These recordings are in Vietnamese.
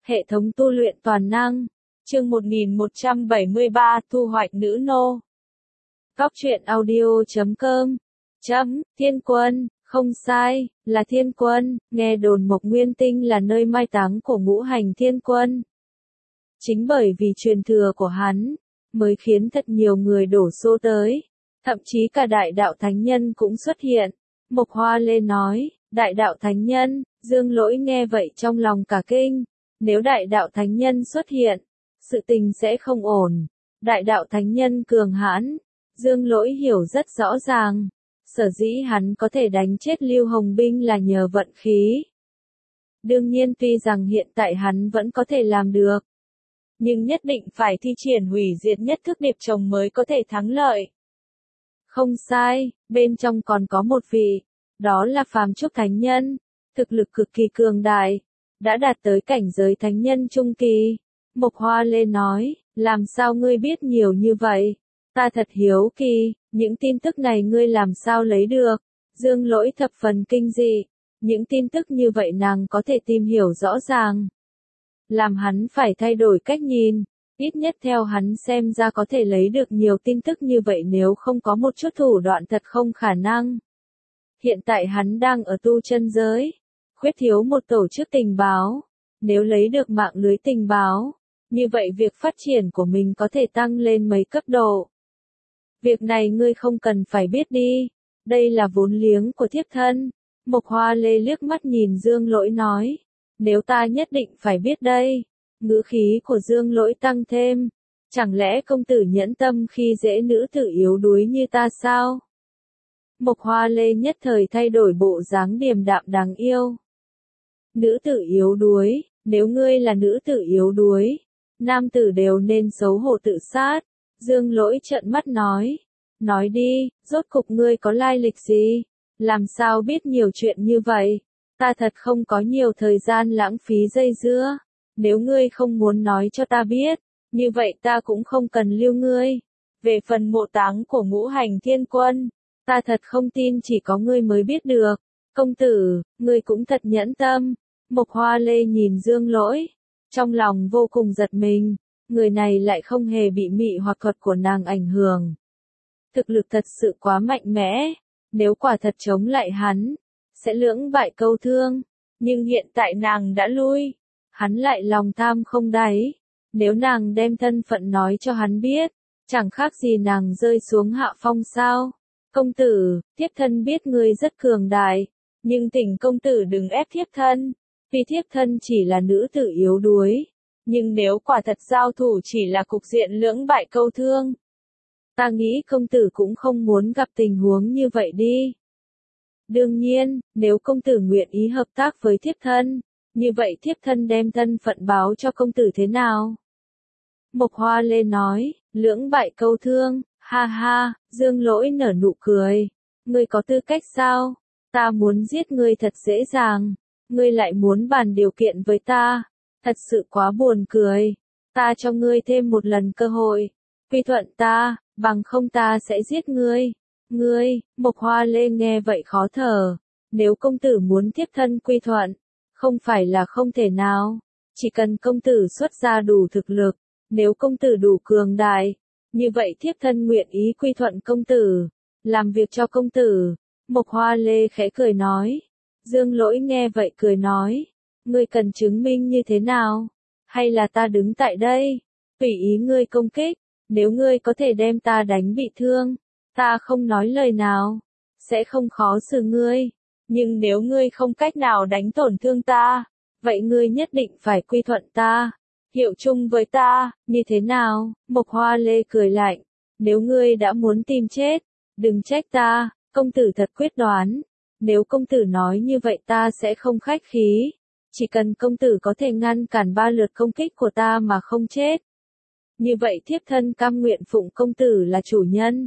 Hệ thống tu luyện toàn năng. Chương 1173 thu hoạch nữ nô. Góc truyện audio.com. Thiên Quân, không sai, là Thiên Quân, nghe đồn Mộc Nguyên Tinh là nơi mai táng của ngũ hành Thiên Quân. Chính bởi vì truyền thừa của hắn, mới khiến thật nhiều người đổ xô tới, thậm chí cả đại đạo thánh nhân cũng xuất hiện. Mộc Hoa Lê nói, đại đạo thánh nhân, Dương Lỗi nghe vậy trong lòng cả kinh. Nếu đại đạo thánh nhân xuất hiện, sự tình sẽ không ổn. Đại đạo thánh nhân cường hãn, Dương Lỗi hiểu rất rõ ràng. Sở dĩ hắn có thể đánh chết Lưu Hồng Binh là nhờ vận khí. Đương nhiên tuy rằng hiện tại hắn vẫn có thể làm được, nhưng nhất định phải thi triển hủy diệt nhất thức điệp chồng mới có thể thắng lợi. Không sai, bên trong còn có một vị, đó là Phàm Trúc Thánh Nhân, thực lực cực kỳ cường đại, đã đạt tới cảnh giới thánh nhân trung kỳ. Mộc Hoa Lê nói, làm sao ngươi biết nhiều như vậy? Ta thật hiếu kỳ, những tin tức này ngươi làm sao lấy được? Dương Lỗi thập phần kinh dị, những tin tức như vậy nàng có thể tìm hiểu rõ ràng. Làm hắn phải thay đổi cách nhìn, ít nhất theo hắn xem ra có thể lấy được nhiều tin tức như vậy nếu không có một chút thủ đoạn thật không khả năng. Hiện tại hắn đang ở tu chân giới, khuyết thiếu một tổ chức tình báo, nếu lấy được mạng lưới tình báo, như vậy việc phát triển của mình có thể tăng lên mấy cấp độ. Việc này ngươi không cần phải biết đi, đây là vốn liếng của thiếp thân. Mộc Hoa Lê liếc mắt nhìn Dương Lỗi nói, nếu ta nhất định phải biết đây. Ngữ khí của Dương Lỗi tăng thêm, chẳng lẽ công tử nhẫn tâm khi dễ nữ tử yếu đuối như ta sao? Mộc Hoa Lê nhất thời thay đổi bộ dáng điềm đạm đáng yêu. Nữ tử yếu đuối, nếu ngươi là nữ tử yếu đuối, nam tử đều nên xấu hổ tự sát. Dương Lỗi trợn mắt nói đi, rốt cục ngươi có lai lịch gì? Làm sao biết nhiều chuyện như vậy? Ta thật không có nhiều thời gian lãng phí dây dưa. Nếu ngươi không muốn nói cho ta biết, như vậy ta cũng không cần lưu ngươi. Về phần mộ táng của ngũ hành Thiên Quân, ta thật không tin chỉ có ngươi mới biết được. Công tử, ngươi cũng thật nhẫn tâm. Mộc Hoa Lê nhìn Dương Lỗi, trong lòng vô cùng giật mình, người này lại không hề bị mị hoặc thuật của nàng ảnh hưởng. Thực lực thật sự quá mạnh mẽ, nếu quả thật chống lại hắn, sẽ lưỡng bại câu thương, nhưng hiện tại nàng đã lui, hắn lại lòng tham không đáy, nếu nàng đem thân phận nói cho hắn biết, chẳng khác gì nàng rơi xuống hạ phong sao. Công tử, thiếp thân biết ngươi rất cường đại, nhưng thỉnh công tử đừng ép thiếp thân. Vì thiếp thân chỉ là nữ tử yếu đuối, nhưng nếu quả thật giao thủ chỉ là cục diện lưỡng bại câu thương, ta nghĩ công tử cũng không muốn gặp tình huống như vậy đi. Đương nhiên, nếu công tử nguyện ý hợp tác với thiếp thân, như vậy thiếp thân đem thân phận báo cho công tử thế nào? Mộc Hoa Lê nói, lưỡng bại câu thương, ha ha. Dương Lỗi nở nụ cười, ngươi có tư cách sao? Ta muốn giết ngươi thật dễ dàng. Ngươi lại muốn bàn điều kiện với ta, thật sự quá buồn cười. Ta cho ngươi thêm một lần cơ hội, quy thuận ta, bằng không ta sẽ giết ngươi. Ngươi, Mộc Hoa Lê nghe vậy khó thở, nếu công tử muốn thiếp thân quy thuận, không phải là không thể nào, chỉ cần công tử xuất ra đủ thực lực, nếu công tử đủ cường đại, như vậy thiếp thân nguyện ý quy thuận công tử, làm việc cho công tử. Mộc Hoa Lê khẽ cười nói. Dương Lỗi nghe vậy cười nói, ngươi cần chứng minh như thế nào? Hay là ta đứng tại đây, tùy ý ngươi công kích, nếu ngươi có thể đem ta đánh bị thương, ta không nói lời nào, sẽ không khó xử ngươi, nhưng nếu ngươi không cách nào đánh tổn thương ta, vậy ngươi nhất định phải quy thuận ta, hiệu chung với ta, như thế nào? Mộc Hoa Lê cười lạnh, nếu ngươi đã muốn tìm chết, đừng trách ta, công tử thật quyết đoán. Nếu công tử nói như vậy ta sẽ không khách khí, chỉ cần công tử có thể ngăn cản 3 lượt công kích của ta mà không chết. Như vậy thiếp thân cam nguyện phụng công tử là chủ nhân.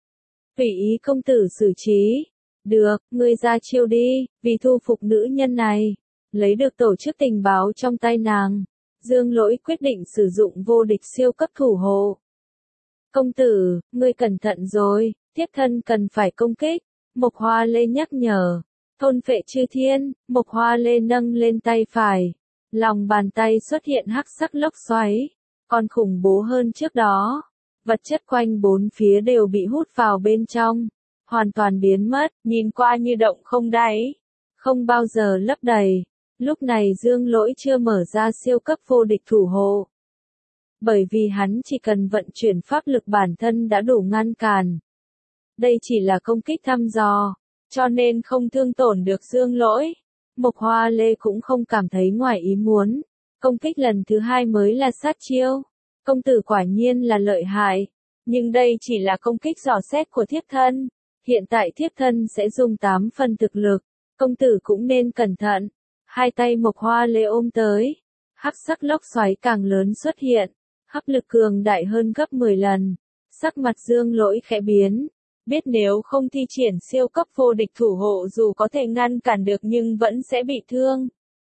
Tùy ý công tử xử trí. Được, ngươi ra chiêu đi, vì thu phục nữ nhân này, lấy được tổ chức tình báo trong tay nàng. Dương Lỗi quyết định sử dụng vô địch siêu cấp thủ hộ. Công tử, ngươi cẩn thận rồi, thiếp thân cần phải công kích. Mộc Hoa Lê nhắc nhở, thôn phệ chư thiên. Mộc Hoa Lê nâng lên tay phải, Lòng bàn tay xuất hiện hắc sắc lốc xoáy, còn khủng bố hơn trước đó. Vật chất quanh bốn phía đều bị hút vào bên trong, hoàn toàn biến mất, nhìn qua như động không đáy, không bao giờ lấp đầy. Lúc này Dương Lỗi chưa mở ra siêu cấp vô địch thủ hộ. Bởi vì hắn chỉ cần vận chuyển pháp lực bản thân đã đủ ngăn cản. Đây chỉ là công kích thăm dò, cho nên không thương tổn được Dương Lỗi. Mộc Hoa Lê cũng không cảm thấy ngoài ý muốn. Công kích lần thứ hai mới là sát chiêu. Công tử quả nhiên là lợi hại. Nhưng đây chỉ là công kích dò xét của thiếp thân. Hiện tại thiếp thân sẽ dùng 8 phần thực lực. Công tử cũng nên cẩn thận. Hai tay Mộc Hoa Lê ôm tới. Hắc sắc lốc xoáy càng lớn xuất hiện. Hấp lực cường đại hơn gấp 10 lần. Sắc mặt Dương Lỗi khẽ biến. Biết nếu không thi triển siêu cấp vô địch thủ hộ dù có thể ngăn cản được nhưng vẫn sẽ bị thương.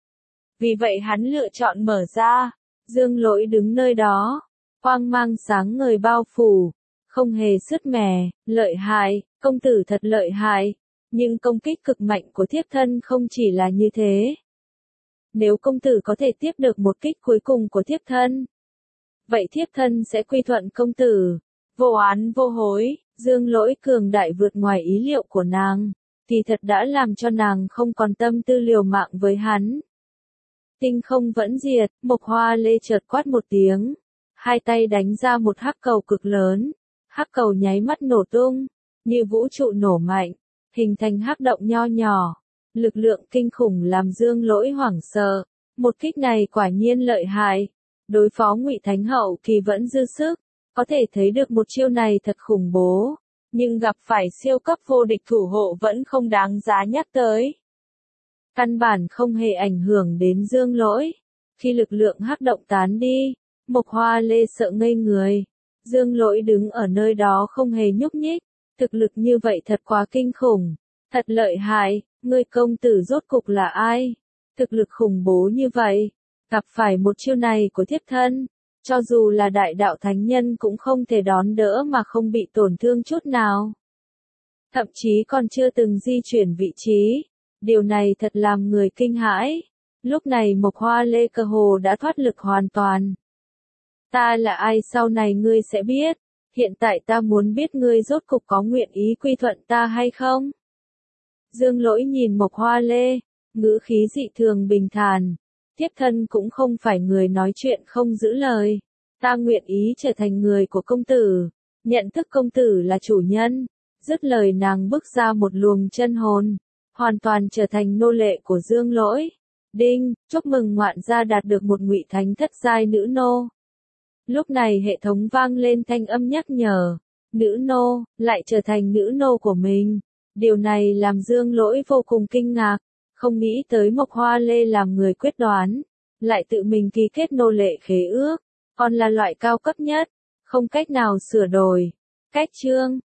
Vì vậy hắn lựa chọn mở ra. Dương Lỗi đứng nơi đó. Quang mang sáng ngời bao phủ. Không hề sứt mẻ, lợi hại, công tử thật lợi hại. Nhưng công kích cực mạnh của thiếp thân không chỉ là như thế. Nếu công tử có thể tiếp được một kích cuối cùng của thiếp thân, vậy thiếp thân sẽ quy thuận công tử. Vô oán vô hối, Dương Lỗi cường đại vượt ngoài ý liệu của nàng, thì thật đã làm cho nàng không còn tâm tư liều mạng với hắn. Tinh không vẫn diệt, Mộc Hoa Lê chợt quát một tiếng, hai tay đánh ra một hắc cầu cực lớn, hắc cầu nháy mắt nổ tung, như vũ trụ nổ mạnh, hình thành hắc động nho nhỏ, lực lượng kinh khủng làm Dương Lỗi hoảng sợ, một kích này quả nhiên lợi hại, đối phó Ngụy Thánh Hậu Kỳ vẫn dư sức, có thể thấy được một chiêu này thật khủng bố, nhưng gặp phải siêu cấp vô địch thủ hộ vẫn không đáng giá nhắc tới. Căn bản không hề ảnh hưởng đến Dương Lỗi. Khi lực lượng hắc động tán đi, Mộc Hoa Lê sợ ngây người. Dương Lỗi đứng ở nơi đó không hề nhúc nhích. Thực lực như vậy thật quá kinh khủng. Thật lợi hại, người công tử rốt cục là ai? Thực lực khủng bố như vậy. Gặp phải một chiêu này của thiếp thân. Cho dù là đại đạo thánh nhân cũng không thể đón đỡ mà không bị tổn thương chút nào. Thậm chí còn chưa từng di chuyển vị trí. Điều này thật làm người kinh hãi. Lúc này Mộc Hoa Lê cơ hồ đã thoát lực hoàn toàn. Ta là ai sau này ngươi sẽ biết. Hiện tại ta muốn biết ngươi rốt cục có nguyện ý quy thuận ta hay không? Dương Lỗi nhìn Mộc Hoa Lê, ngữ khí dị thường bình thản. Thiếp thân cũng không phải người nói chuyện không giữ lời. Ta nguyện ý trở thành người của công tử. Nhận thức công tử là chủ nhân. Dứt lời nàng bước ra một luồng chân hồn. Hoàn toàn trở thành nô lệ của Dương Lỗi. Đinh, chúc mừng ngoạn gia đạt được một Ngụy Thánh thất giai nữ nô. Lúc này hệ thống vang lên thanh âm nhắc nhở. Nữ nô, lại trở thành nữ nô của mình. Điều này làm Dương Lỗi vô cùng kinh ngạc. Không nghĩ tới Mộc Hoa Lê làm người quyết đoán. Lại tự mình ký kết nô lệ khế ước. Còn là loại cao cấp nhất. Không cách nào sửa đổi. Cách chương.